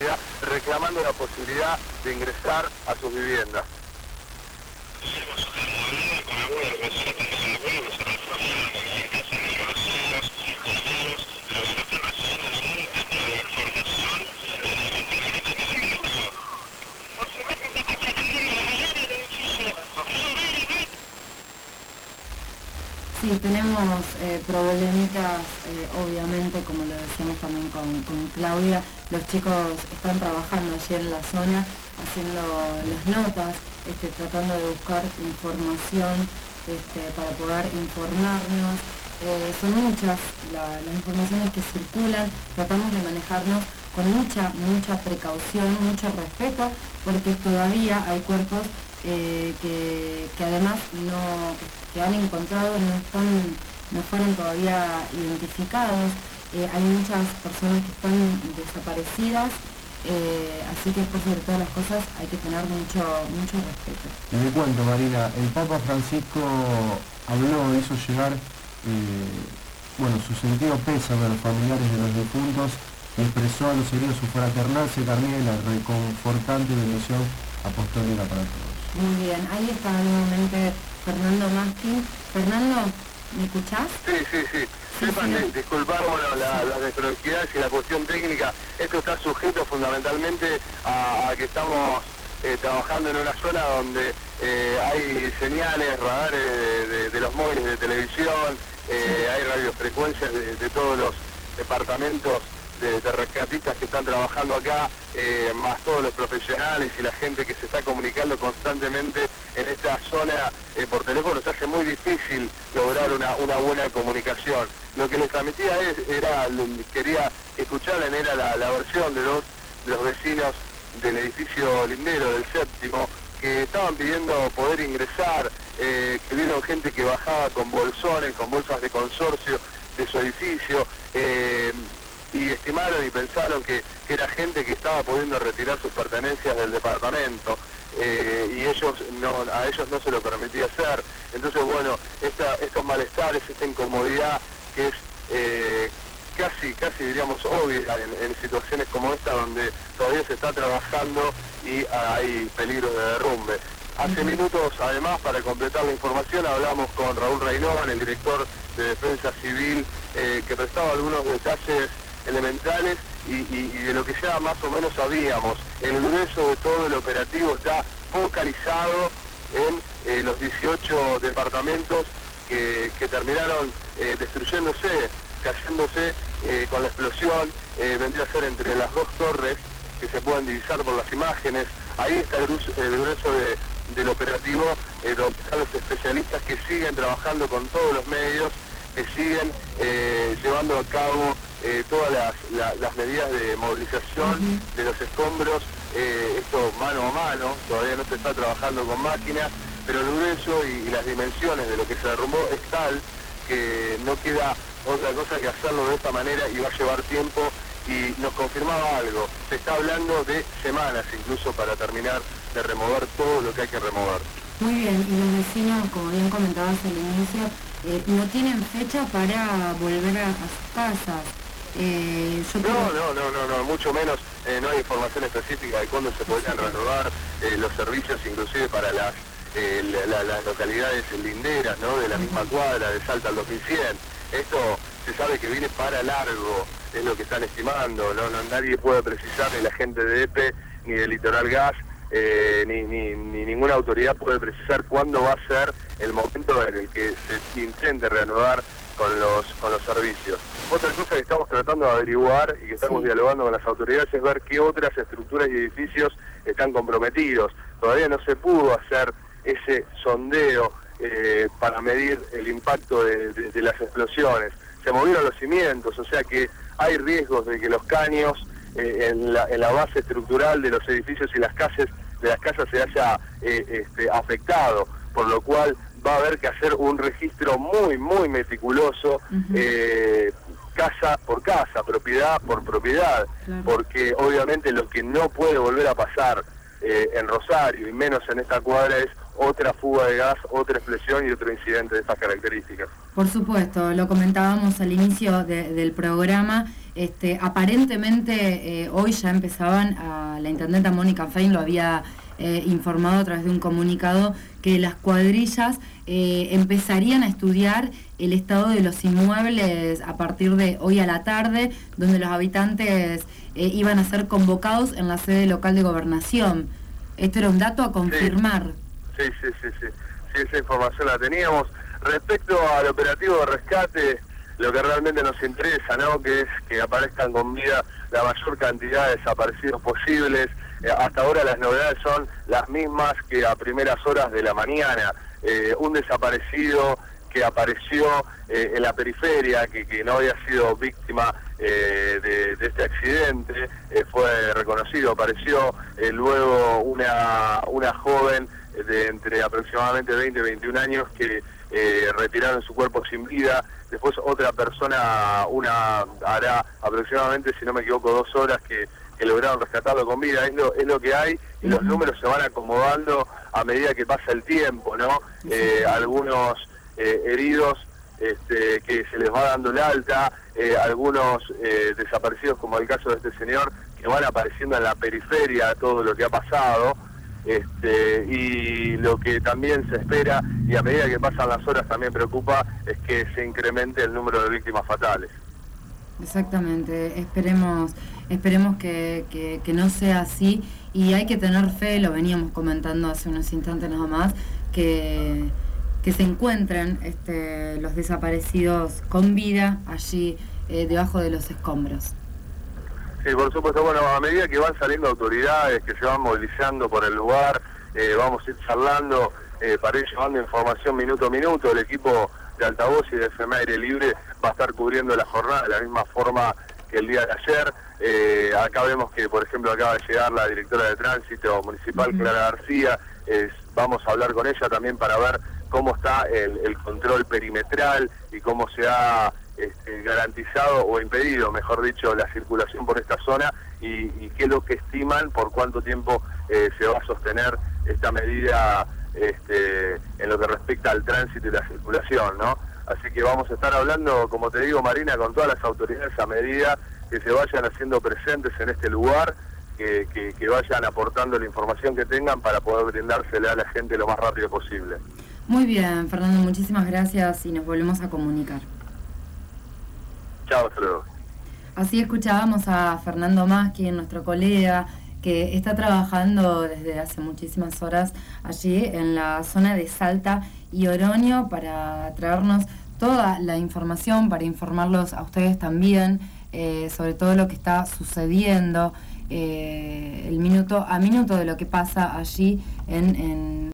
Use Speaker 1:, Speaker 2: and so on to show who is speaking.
Speaker 1: seguridad, reclamando la posibilidad de ingresar a sus viviendas.
Speaker 2: Sí, tenemos problemitas, obviamente, como lo decíamos también con Claudia. Los chicos están trabajando allí en la zona, haciendo las notas, tratando de buscar información para poder informarnos. Son muchas las informaciones que circulan, tratamos de manejarnos con mucha precaución, mucho respeto, porque todavía hay cuerpos que además que han encontrado no fueron todavía identificados. Hay muchas personas que están desaparecidas, así que por sobre todas las cosas hay que tener mucho respeto.
Speaker 3: Les cuento, Marina, el Papa Francisco hizo llegar su sentido pésame a los familiares de los difuntos y expresó a los heridos su fraternal cercanía y la reconfortante bendición apostólica para todos.
Speaker 2: Muy bien, ahí está nuevamente Fernando Mastin. Fernando, ¿me escuchás?
Speaker 1: Sí. Sepan disculpar las desconexidades y la cuestión técnica. Esto está sujeto fundamentalmente a que estamos trabajando en una zona donde hay señales, radares de los móviles de televisión, hay radiofrecuencias de todos los departamentos de rescatistas que están trabajando acá, más todos los profesionales y la gente que se está comunicando constantemente en esta zona por teléfono. Se hace muy difícil lograr una buena comunicación. Lo que les transmitía quería que escucharan la versión de los vecinos del edificio lindero, del séptimo, que estaban pidiendo poder ingresar, que vieron gente que bajaba con bolsones, con bolsas de consorcio de su edificio, y estimaron y pensaron que era gente que estaba pudiendo retirar sus pertenencias del departamento, y a ellos no se lo permitía hacer. Entonces, estos malestares, esta incomodidad que es casi diríamos obvia en situaciones como esta, donde todavía se está trabajando y hay peligro de derrumbe. Hace minutos, además, para completar la información, hablamos con Raúl Reynón, el director de Defensa Civil, que prestaba algunos detalles elementales y de lo que ya más o menos sabíamos. El grueso de todo el operativo está focalizado en los 18 departamentos que terminaron destruyéndose, cayéndose con la explosión. Vendría a ser entre las dos torres que se pueden divisar por las imágenes. Ahí está el grueso del operativo, donde están los especialistas que siguen trabajando con todos los medios, que siguen llevando a cabo todas las medidas de movilización de los escombros, esto mano a mano. Todavía no se está trabajando con máquinas, pero el grueso y las dimensiones de lo que se derrumbó es tal que no queda otra cosa que hacerlo de esta manera, y va a llevar tiempo, y nos confirmaba algo. Se está hablando de semanas incluso para terminar de remover todo lo que hay que remover.
Speaker 2: Muy bien, y los vecinos, como bien comentabas al inicio, no tienen fecha para volver a sus casas.
Speaker 1: No, mucho menos. No hay información específica de cuándo se podrían renovar los servicios, inclusive para las localidades linderas, ¿no?, de la misma cuadra, de Salta al 2100. Esto se sabe que viene para largo, es lo que están estimando. Nadie puede precisar, ni la gente de EPE, ni de Litoral Gas, ni ninguna autoridad puede precisar cuándo va a ser el momento en el que se intente reanudar con los servicios. Otra cosa que estamos tratando de averiguar y que estamos dialogando con las autoridades es ver qué otras estructuras y edificios están comprometidos. Todavía no se pudo hacer ese sondeo para medir el impacto de las explosiones. Se movieron los cimientos, o sea que hay riesgos de que los caños en la base estructural de los edificios y las casas se haya afectado, por lo cual va a haber que hacer un registro muy meticuloso, casa por casa, propiedad por propiedad, porque obviamente lo que no puede volver a pasar en Rosario, y menos en esta cuadra, es otra fuga de gas, otra explosión y otro incidente de estas características.
Speaker 2: Por supuesto, lo comentábamos al inicio del programa, Aparentemente hoy ya empezaban, la intendenta Mónica Fein lo había informado a través de un comunicado, que las cuadrillas empezarían a estudiar el estado de los inmuebles a partir de hoy a la tarde, donde los habitantes iban a ser convocados en la sede local de gobernación. Esto era un dato a confirmar.
Speaker 1: Sí, esa información la teníamos. Respecto al operativo de rescate, lo que realmente nos interesa, ¿no?, que es que aparezcan con vida la mayor cantidad de desaparecidos posibles. Hasta ahora las novedades son las mismas que a primeras horas de la mañana. Un desaparecido que apareció en la periferia, que no había sido víctima de este accidente, fue reconocido, apareció. Luego una joven de entre aproximadamente 20 y 21 años que retiraron su cuerpo sin vida. Después otra persona, hará aproximadamente, si no me equivoco, 2 horas que lograron rescatarlo con vida. Es lo que hay, y los números se van acomodando a medida que pasa el tiempo, ¿no? Algunos heridos que se les va dando el alta, algunos desaparecidos, como el caso de este señor, que van apareciendo en la periferia todo lo que ha pasado. Y lo que también se espera, y a medida que pasan las horas también preocupa, es que se incremente el número de víctimas fatales.
Speaker 2: Exactamente, esperemos que no sea así, y hay que tener fe, lo veníamos comentando hace unos instantes nada más, que se encuentren los desaparecidos con vida allí debajo de los escombros.
Speaker 1: Sí, por supuesto. Bueno, a medida que van saliendo autoridades, que se van movilizando por el lugar, vamos a ir charlando para ir llevando información minuto a minuto. El equipo de altavoz y de FM Aire Libre va a estar cubriendo la jornada de la misma forma que el día de ayer. Acá vemos que, por ejemplo, acaba de llegar la directora de Tránsito Municipal, Clara García. Vamos a hablar con ella también para ver cómo está el control perimetral y cómo se ha garantizado o impedido, mejor dicho, la circulación por esta zona, y qué es lo que estiman, por cuánto tiempo se va a sostener esta medida en lo que respecta al tránsito y la circulación, ¿no? Así que vamos a estar hablando, como te digo, Marina, con todas las autoridades a medida que se vayan haciendo presentes en este lugar, que vayan aportando la información que tengan para poder brindársela a la gente lo más rápido posible.
Speaker 2: Muy bien, Fernando, muchísimas gracias y nos volvemos a comunicar.
Speaker 1: Chao, hasta luego.
Speaker 2: Así escuchábamos a Fernando Maschi, nuestro colega, que está trabajando desde hace muchísimas horas allí en la zona de Salta y Oroño para traernos toda la información, para informarlos a ustedes también sobre todo lo que está sucediendo, el minuto a minuto de lo que pasa allí en